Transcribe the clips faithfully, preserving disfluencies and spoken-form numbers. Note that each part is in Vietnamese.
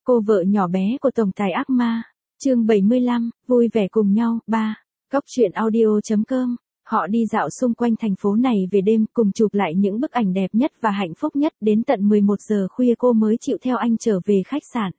Cô vợ nhỏ bé của tổng tài ác ma. Chương bảy mươi lăm, vui vẻ cùng nhau. ba. Cóc truyện audio.com. Họ đi dạo xung quanh thành phố này về đêm, cùng chụp lại những bức ảnh đẹp nhất và hạnh phúc nhất. Đến tận mười một giờ khuya cô mới chịu theo anh trở về khách sạn.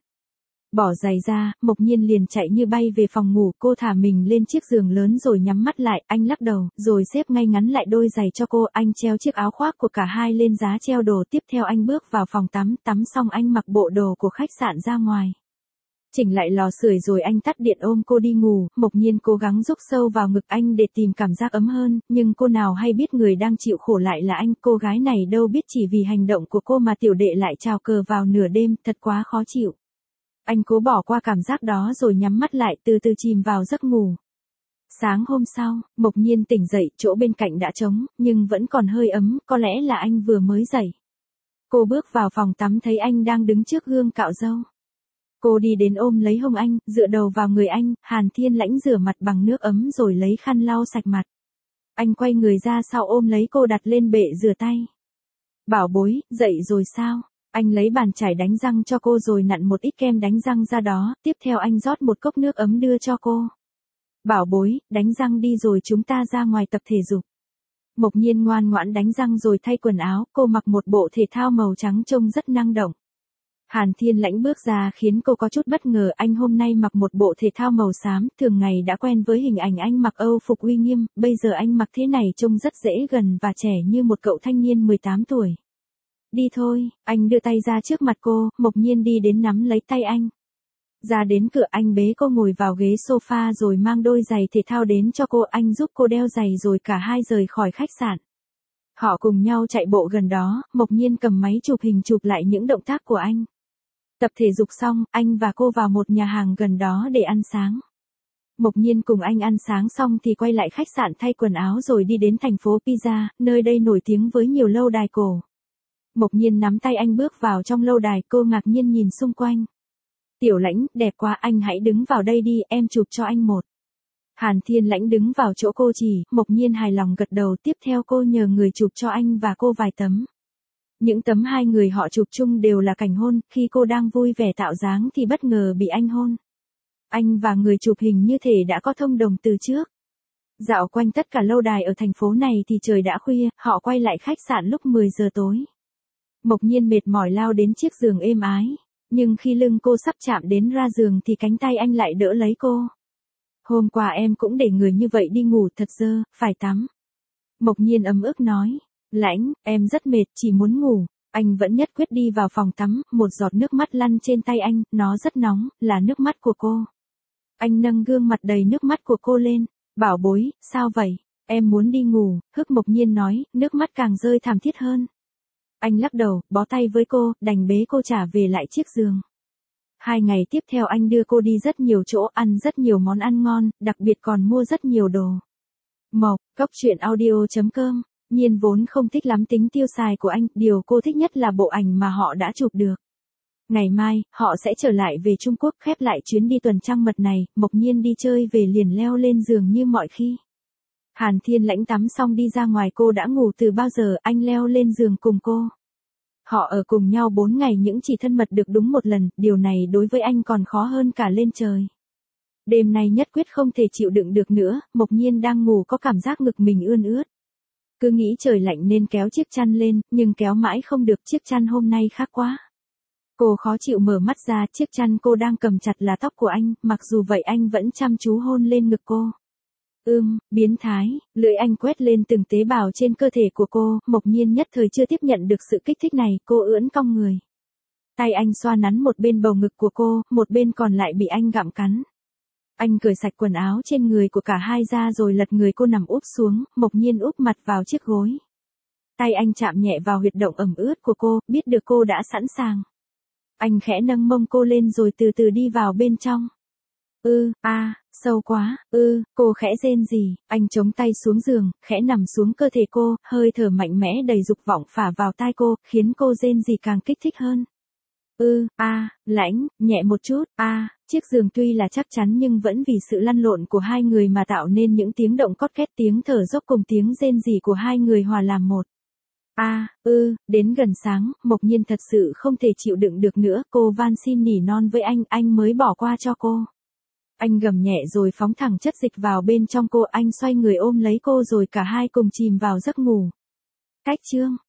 Bỏ giày ra, Mộc Nhiên liền chạy như bay về phòng ngủ. Cô thả mình lên chiếc giường lớn rồi nhắm mắt lại. Anh lắc đầu, rồi xếp ngay ngắn lại đôi giày cho cô. Anh treo chiếc áo khoác của cả hai lên giá treo đồ. Tiếp theo anh bước vào phòng tắm. Tắm xong anh mặc bộ đồ của khách sạn ra ngoài. Chỉnh lại lò sưởi rồi anh tắt điện ôm cô đi ngủ. Mộc Nhiên cố gắng rúc sâu vào ngực anh để tìm cảm giác ấm hơn, nhưng cô nào hay biết người đang chịu khổ lại là anh. Cô gái này đâu biết chỉ vì hành động của cô mà tiểu đệ lại chào cờ vào nửa đêm, thật quá khó chịu. Anh cố bỏ qua cảm giác đó rồi nhắm mắt lại, từ từ chìm vào giấc ngủ. Sáng hôm sau, Mộc Nhiên tỉnh dậy, chỗ bên cạnh đã trống, nhưng vẫn còn hơi ấm, có lẽ là anh vừa mới dậy. Cô bước vào phòng tắm thấy anh đang đứng trước gương cạo râu. Cô đi đến ôm lấy hông anh, dựa đầu vào người anh. Hàn Thiên Lãnh rửa mặt bằng nước ấm rồi lấy khăn lau sạch mặt. Anh quay người ra sau ôm lấy cô đặt lên bệ rửa tay. Bảo bối, dậy rồi sao? Anh lấy bàn chải đánh răng cho cô rồi nặn một ít kem đánh răng ra đó. Tiếp theo anh rót một cốc nước ấm đưa cho cô. Bảo bối, đánh răng đi rồi chúng ta ra ngoài tập thể dục. Mộc Nhiên ngoan ngoãn đánh răng rồi thay quần áo. Cô mặc một bộ thể thao màu trắng trông rất năng động. Hàn Thiên Lãnh bước ra khiến cô có chút bất ngờ. Anh hôm nay mặc một bộ thể thao màu xám. Thường ngày đã quen với hình ảnh anh mặc Âu phục uy nghiêm. Bây giờ anh mặc thế này trông rất dễ gần và trẻ như một cậu thanh niên mười tám tuổi. Đi thôi, anh đưa tay ra trước mặt cô. Mộc Nhiên đi đến nắm lấy tay anh. Ra đến cửa anh bế cô ngồi vào ghế sofa rồi mang đôi giày thể thao đến cho cô. Anh giúp cô đeo giày rồi cả hai rời khỏi khách sạn. Họ cùng nhau chạy bộ gần đó. Mộc Nhiên cầm máy chụp hình chụp lại những động tác của anh. Tập thể dục xong, anh và cô vào một nhà hàng gần đó để ăn sáng. Mộc Nhiên cùng anh ăn sáng xong thì quay lại khách sạn thay quần áo rồi đi đến thành phố Pizza, nơi đây nổi tiếng với nhiều lâu đài cổ. Mộc Nhiên nắm tay anh bước vào trong lâu đài, cô ngạc nhiên nhìn xung quanh. Tiểu Lãnh, đẹp quá, anh hãy đứng vào đây đi, em chụp cho anh một. Hàn Thiên Lãnh đứng vào chỗ cô chỉ, Mộc Nhiên hài lòng gật đầu. Tiếp theo cô nhờ người chụp cho anh và cô vài tấm. Những tấm hai người họ chụp chung đều là cảnh hôn. Khi cô đang vui vẻ tạo dáng thì bất ngờ bị anh hôn. Anh và người chụp hình như thể đã có thông đồng từ trước. Dạo quanh tất cả lâu đài ở thành phố này thì trời đã khuya. Họ quay lại khách sạn lúc mười giờ tối. Mộc Nhiên mệt mỏi lao đến chiếc giường êm ái. Nhưng khi lưng cô sắp chạm đến ra giường thì cánh tay anh lại đỡ lấy cô. Hôm qua em cũng để người như vậy đi ngủ, thật dơ, phải tắm. Mộc Nhiên ấm ức nói. Lãnh, em rất mệt, chỉ muốn ngủ. Anh vẫn nhất quyết đi vào phòng tắm. Một giọt nước mắt lăn trên tay anh. Nó rất nóng, là nước mắt của cô. Anh nâng gương mặt đầy nước mắt của cô lên. Bảo bối, sao vậy? Em muốn đi ngủ. Hức Mộc Nhiên nói, nước mắt càng rơi thảm thiết hơn. Anh lắc đầu, bó tay với cô, đành bế cô trả về lại chiếc giường. Hai ngày tiếp theo anh đưa cô đi rất nhiều chỗ, ăn rất nhiều món ăn ngon, đặc biệt còn mua rất nhiều đồ. Mộc, Cóc truyện audio.com. Nhiên vốn không thích lắm tính tiêu xài của anh, điều cô thích nhất là bộ ảnh mà họ đã chụp được. Ngày mai, họ sẽ trở lại về Trung Quốc. Khép lại chuyến đi tuần trăng mật này, Mộc Nhiên đi chơi về liền leo lên giường như mọi khi. Hàn Thiên Lãnh tắm xong đi ra ngoài, cô đã ngủ từ bao giờ, anh leo lên giường cùng cô. Họ ở cùng nhau bốn ngày những chỉ thân mật được đúng một lần, điều này đối với anh còn khó hơn cả lên trời. Đêm nay nhất quyết không thể chịu đựng được nữa, Mộc Nhiên đang ngủ có cảm giác ngực mình ươn ướt. Cứ nghĩ trời lạnh nên kéo chiếc chăn lên, nhưng kéo mãi không được, chiếc chăn hôm nay khác quá. Cô khó chịu mở mắt ra, chiếc chăn cô đang cầm chặt là tóc của anh, mặc dù vậy anh vẫn chăm chú hôn lên ngực cô. Ưm, biến thái, lưỡi anh quét lên từng tế bào trên cơ thể của cô. Mộc Nhiên nhất thời chưa tiếp nhận được sự kích thích này, cô ưỡn cong người. Tay anh xoa nắn một bên bầu ngực của cô, một bên còn lại bị anh gặm cắn. Anh cởi sạch quần áo trên người của cả hai ra rồi lật người cô nằm úp xuống. Mộc Nhiên úp mặt vào chiếc gối. Tay anh chạm nhẹ vào huyệt động ẩm ướt của cô, biết được cô đã sẵn sàng. Anh khẽ nâng mông cô lên rồi từ từ đi vào bên trong. Ư, a, à, sâu quá, ư, ừ, cô khẽ rên rỉ. Anh chống tay xuống giường, khẽ nằm xuống cơ thể cô, hơi thở mạnh mẽ đầy dục vọng phả vào tai cô, khiến cô rên rỉ càng kích thích hơn. Ư, ừ, a, à, Lãnh, nhẹ một chút, a, à, chiếc giường tuy là chắc chắn nhưng vẫn vì sự lăn lộn của hai người mà tạo nên những tiếng động cót két, tiếng thở dốc cùng tiếng rên rỉ của hai người hòa làm một. A, à, ư, đến gần sáng, Mộc Nhiên thật sự không thể chịu đựng được nữa, cô van xin nỉ non với anh, anh mới bỏ qua cho cô. Anh gầm nhẹ rồi phóng thẳng chất dịch vào bên trong cô, anh xoay người ôm lấy cô rồi cả hai cùng chìm vào giấc ngủ. Cách chương